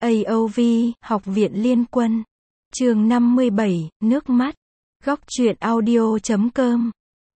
AOV, Học viện Liên quân. Chương 57, nước mắt. Góc truyện audio.com.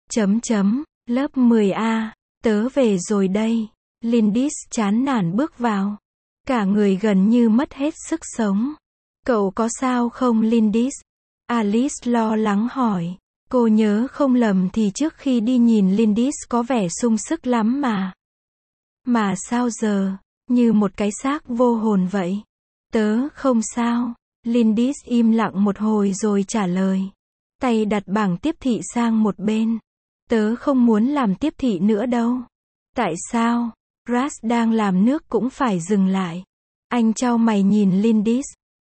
Lớp 10A. Tớ về rồi đây. Lindis chán nản bước vào. Cả người gần như mất hết sức sống. Cậu có sao không Lindis? Alice lo lắng hỏi. Cô nhớ không lầm thì trước khi đi nhìn Lindis có vẻ sung sức lắm mà. Mà sao giờ? Như một cái xác vô hồn vậy. Tớ không sao. Lindis im lặng một hồi rồi trả lời. Tay đặt bảng tiếp thị sang một bên. Tớ không muốn làm tiếp thị nữa đâu. Tại sao? Ras đang làm nước cũng phải dừng lại. Anh chau mày nhìn Lindis.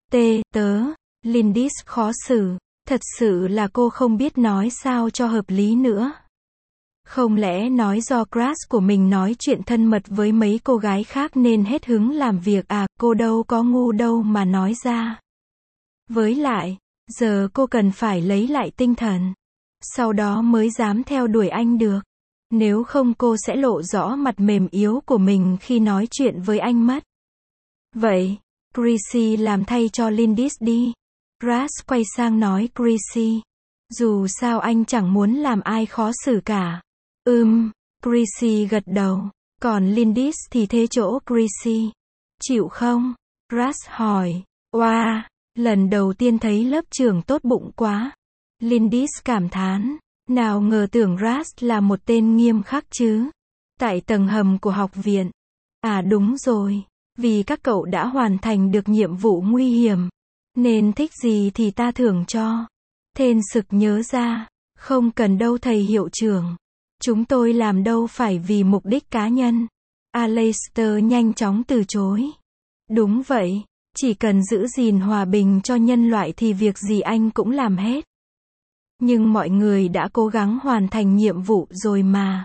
Tớ. Lindis khó xử. Thật sự là cô không biết nói sao cho hợp lý nữa. Không lẽ nói do crush của mình nói chuyện thân mật với mấy cô gái khác nên hết hứng làm việc à, cô đâu có ngu đâu mà nói ra. Với lại, giờ cô cần phải lấy lại tinh thần. Sau đó mới dám theo đuổi anh được. Nếu không cô sẽ lộ rõ mặt mềm yếu của mình khi nói chuyện với anh mất. Vậy, Chrissy làm thay cho Lindis đi. Ras quay sang nói Chrissy. Dù sao anh chẳng muốn làm ai khó xử cả. Chrissy gật đầu. Còn Lindis thì thế chỗ Chrissy. Chịu không? Ras hỏi. Wow, lần đầu tiên thấy lớp trưởng tốt bụng quá. Lindis cảm thán. Nào ngờ tưởng Ras là một tên nghiêm khắc chứ. Tại tầng hầm của học viện. À đúng rồi. Vì các cậu đã hoàn thành được nhiệm vụ nguy hiểm. Nên thích gì thì ta thưởng cho. Thên sực nhớ ra. Không cần đâu thầy hiệu trưởng. Chúng tôi làm đâu phải vì mục đích cá nhân. Aleister nhanh chóng từ chối. Đúng vậy. Chỉ cần giữ gìn hòa bình cho nhân loại thì việc gì anh cũng làm hết. Nhưng mọi người đã cố gắng hoàn thành nhiệm vụ rồi mà.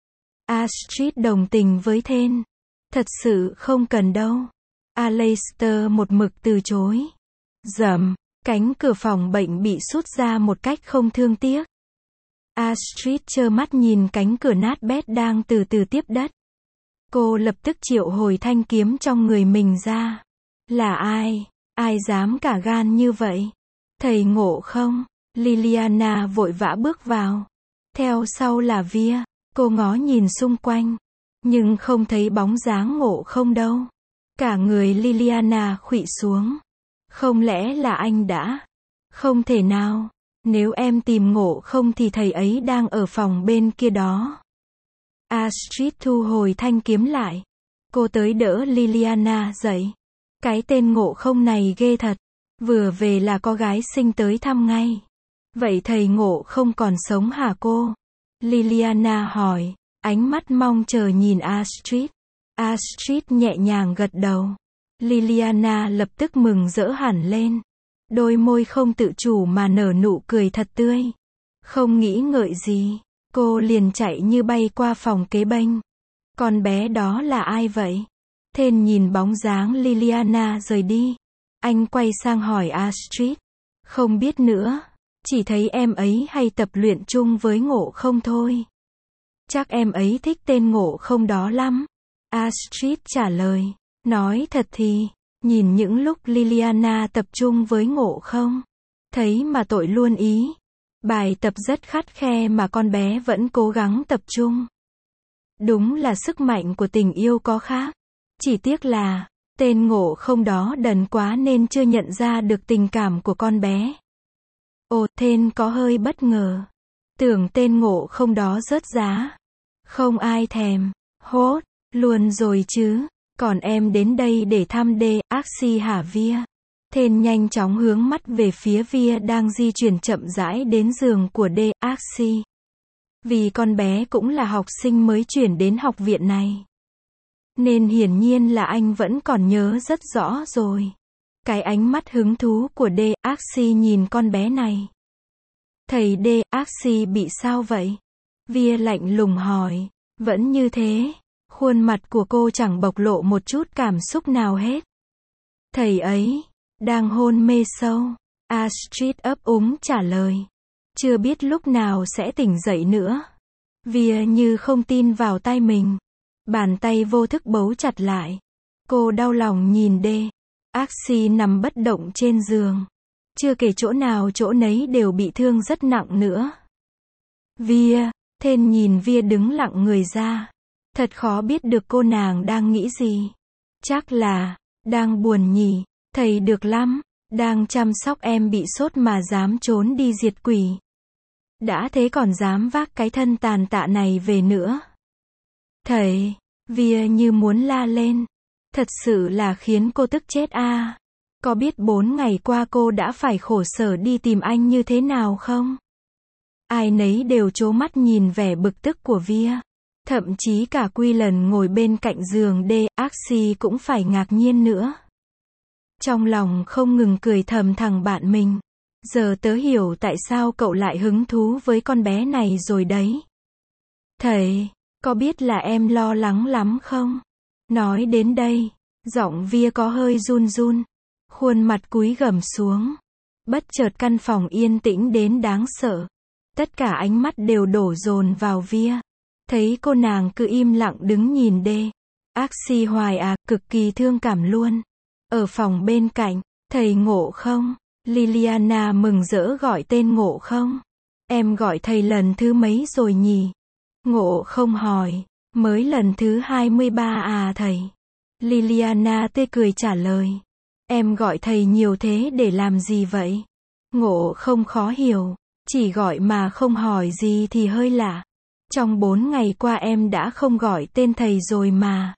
Astrid đồng tình với Thên. Thật sự không cần đâu. Aleister một mực từ chối. Rầm, cánh cửa phòng bệnh bị sút ra một cách không thương tiếc. Astrid trơ mắt nhìn cánh cửa nát bét đang từ từ tiếp đất. Cô lập tức triệu hồi thanh kiếm trong người mình ra. Là ai? Ai dám cả gan như vậy? Thầy Ngộ không? Liliana vội vã bước vào. Theo sau là Via. Cô ngó nhìn xung quanh. Nhưng không thấy bóng dáng Ngộ không đâu. Cả người Liliana khuỵu xuống. Không lẽ là anh đã? Không thể nào. Nếu em tìm Ngộ không thì thầy ấy đang ở phòng bên kia đó. Astrid thu hồi thanh kiếm lại. Cô tới đỡ Liliana dậy. Cái tên Ngộ không này ghê thật. Vừa về là có gái xinh tới thăm ngay. Vậy thầy Ngộ không còn sống hả cô? Liliana hỏi. Ánh mắt mong chờ nhìn Astrid. Astrid nhẹ nhàng gật đầu. Liliana lập tức mừng rỡ hẳn lên. Đôi môi không tự chủ mà nở nụ cười thật tươi. Không nghĩ ngợi gì. Cô liền chạy như bay qua phòng kế bên. Con bé đó là ai vậy? Thên nhìn bóng dáng Liliana rời đi. Anh quay sang hỏi Astrid. Không biết nữa. Chỉ thấy em ấy hay tập luyện chung với Ngộ không thôi. Chắc em ấy thích tên Ngộ không đó lắm. Astrid trả lời. Nói thật thì, nhìn những lúc Liliana tập trung với Ngộ không, thấy mà tội luôn ý. Bài tập rất khắt khe mà con bé vẫn cố gắng tập trung. Đúng là sức mạnh của tình yêu có khác. Chỉ tiếc là, tên Ngộ không đó đần quá nên chưa nhận ra được tình cảm của con bé. Ồ, Thên có hơi bất ngờ. Tưởng tên Ngộ không đó rớt giá. Không ai thèm. Hốt, luôn rồi chứ. Còn em đến đây để thăm Axi hả Via? Thên nhanh chóng hướng mắt về phía Via đang di chuyển chậm rãi đến giường của Axi. Vì con bé cũng là học sinh mới chuyển đến học viện này. Nên hiển nhiên là anh vẫn còn nhớ rất rõ rồi. Cái ánh mắt hứng thú của Axi nhìn con bé này. Thầy Axi bị sao vậy? Via lạnh lùng hỏi. Vẫn như thế. Khuôn mặt của cô chẳng bộc lộ một chút cảm xúc nào hết. Thầy ấy đang hôn mê sâu. Astrid ấp úng trả lời. Chưa biết lúc nào sẽ tỉnh dậy nữa. Via như không tin vào tay mình. Bàn tay vô thức bấu chặt lại. Cô đau lòng nhìn Axie nằm bất động trên giường. Chưa kể chỗ nào chỗ nấy đều bị thương rất nặng nữa. Via, Thên nhìn Via đứng lặng người ra. Thật khó biết được cô nàng đang nghĩ gì. Chắc là, đang buồn nhỉ, thầy được lắm, đang chăm sóc em bị sốt mà dám trốn đi diệt quỷ. Đã thế còn dám vác cái thân tàn tạ này về nữa. Thầy, Via như muốn la lên. Thật sự là khiến cô tức chết a. Có biết 4 ngày qua cô đã phải khổ sở đi tìm anh như thế nào không? Ai nấy đều trố mắt nhìn vẻ bực tức của Via. Thậm chí cả Quy lần ngồi bên cạnh giường Axie cũng phải ngạc nhiên nữa. Trong lòng không ngừng cười thầm thằng bạn mình. Giờ tớ hiểu tại sao cậu lại hứng thú với con bé này rồi đấy. Thầy, có biết là em lo lắng lắm không? Nói đến đây, giọng Via có hơi run run. Khuôn mặt cúi gằm xuống. Bất chợt căn phòng yên tĩnh đến đáng sợ. Tất cả ánh mắt đều đổ dồn vào Via. Thấy cô nàng cứ im lặng đứng nhìn Axie hoài cực kỳ thương cảm luôn. Ở phòng bên cạnh, thầy Ngộ không? Liliana mừng rỡ gọi tên Ngộ không? Em gọi thầy lần thứ mấy rồi nhỉ? Ngộ không hỏi. Mới lần thứ 23 thầy. Liliana tươi cười trả lời. Em gọi thầy nhiều thế để làm gì vậy? Ngộ không khó hiểu. Chỉ gọi mà không hỏi gì thì hơi lạ. Trong 4 ngày qua em đã không gọi tên thầy rồi mà.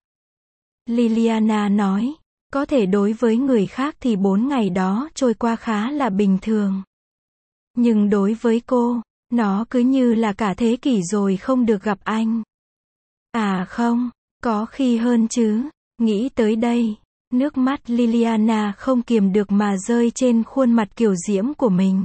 Liliana nói. Có thể đối với người khác thì 4 ngày đó trôi qua khá là bình thường. Nhưng đối với cô, nó cứ như là cả thế kỷ rồi không được gặp anh. À không, có khi hơn chứ. Nghĩ tới đây, nước mắt Liliana không kiềm được mà rơi trên khuôn mặt kiều diễm của mình.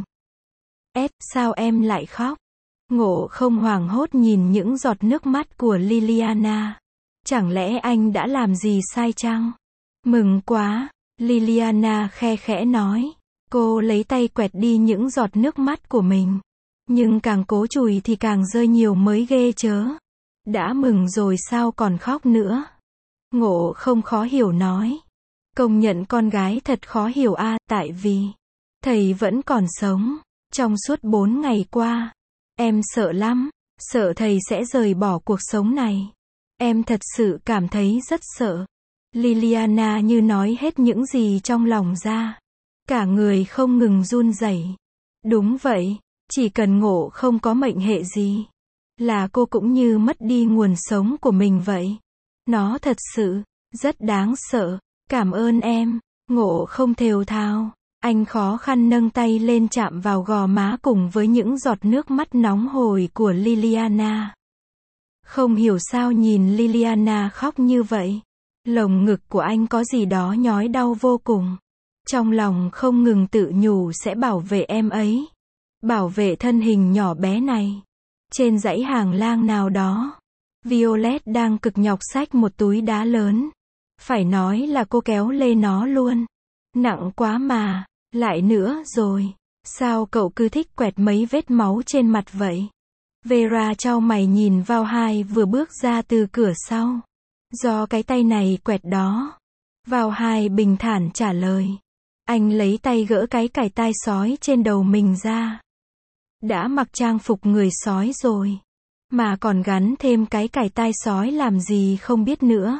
Sao em lại khóc? Ngộ không hoảng hốt nhìn những giọt nước mắt của Liliana. Chẳng lẽ anh đã làm gì sai chăng? Mừng quá, Liliana khe khẽ nói. Cô lấy tay quẹt đi những giọt nước mắt của mình. Nhưng càng cố chùi thì càng rơi nhiều mới ghê chớ. Đã mừng rồi sao còn khóc nữa? Ngộ không khó hiểu nói. Công nhận con gái thật khó hiểu tại vì thầy vẫn còn sống. Trong suốt 4 ngày qua, em sợ lắm, sợ thầy sẽ rời bỏ cuộc sống này. Em thật sự cảm thấy rất sợ. Liliana như nói hết những gì trong lòng ra. Cả người không ngừng run rẩy. Đúng vậy, chỉ cần Ngộ không có mệnh hệ gì, là cô cũng như mất đi nguồn sống của mình vậy. Nó thật sự rất đáng sợ. Cảm ơn em. Ngộ không thều thào. Anh khó khăn nâng tay lên chạm vào gò má cùng với những giọt nước mắt nóng hổi của Liliana. Không hiểu sao nhìn Liliana khóc như vậy. Lồng ngực của anh có gì đó nhói đau vô cùng. Trong lòng không ngừng tự nhủ sẽ bảo vệ em ấy. Bảo vệ thân hình nhỏ bé này. Trên dãy hàng lang nào đó, Violet đang cực nhọc xách một túi đá lớn. Phải nói là cô kéo lê nó luôn. Nặng quá mà. Lại nữa rồi. Sao cậu cứ thích quẹt mấy vết máu trên mặt vậy? Vera chau mày nhìn vào hai vừa bước ra từ cửa sau. Do cái tay này quẹt đó. Vào hai bình thản trả lời. Anh lấy tay gỡ cái cài tai sói trên đầu mình ra. Đã mặc trang phục người sói rồi. Mà còn gắn thêm cái cài tai sói làm gì không biết nữa.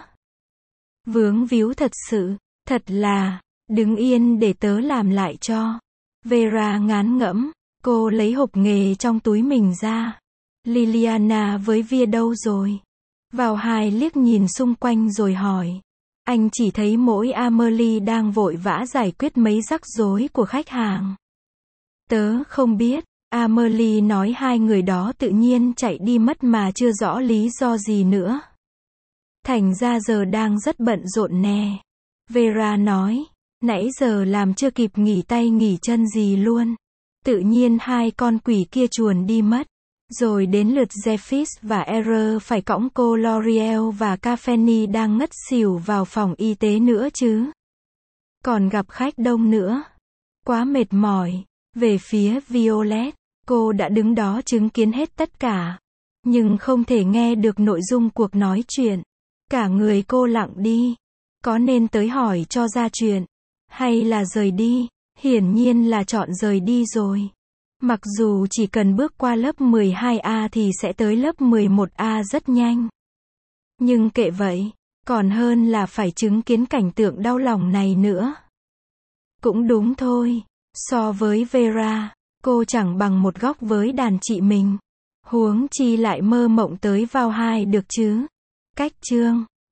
Vướng víu thật sự. Thật là. Đứng yên để tớ làm lại cho. Vera ngán ngẫm. Cô lấy hộp nghề trong túi mình ra. Liliana với Via đâu rồi? Vào hai liếc nhìn xung quanh rồi hỏi. Anh chỉ thấy mỗi Amelie đang vội vã giải quyết mấy rắc rối của khách hàng. Tớ không biết. Amelie nói hai người đó tự nhiên chạy đi mất mà chưa rõ lý do gì nữa. Thành ra giờ đang rất bận rộn nè. Vera nói. Nãy giờ làm chưa kịp nghỉ tay nghỉ chân gì luôn. Tự nhiên hai con quỷ kia chuồn đi mất. Rồi đến lượt Zephys và Error phải cõng cô L'Oreal và Cafeni đang ngất xỉu vào phòng y tế nữa chứ. Còn gặp khách đông nữa. Quá mệt mỏi. Về phía Violet, cô đã đứng đó chứng kiến hết tất cả. Nhưng không thể nghe được nội dung cuộc nói chuyện. Cả người cô lặng đi. Có nên tới hỏi cho ra chuyện. Hay là rời đi? Hiển nhiên là chọn rời đi rồi. Mặc dù chỉ cần bước qua lớp 12A thì sẽ tới lớp 11A rất nhanh. Nhưng kệ vậy, còn hơn là phải chứng kiến cảnh tượng đau lòng này nữa. Cũng đúng thôi, so với Vera, cô chẳng bằng một góc với đàn chị mình. Huống chi lại mơ mộng tới vào hai được chứ. Cách chương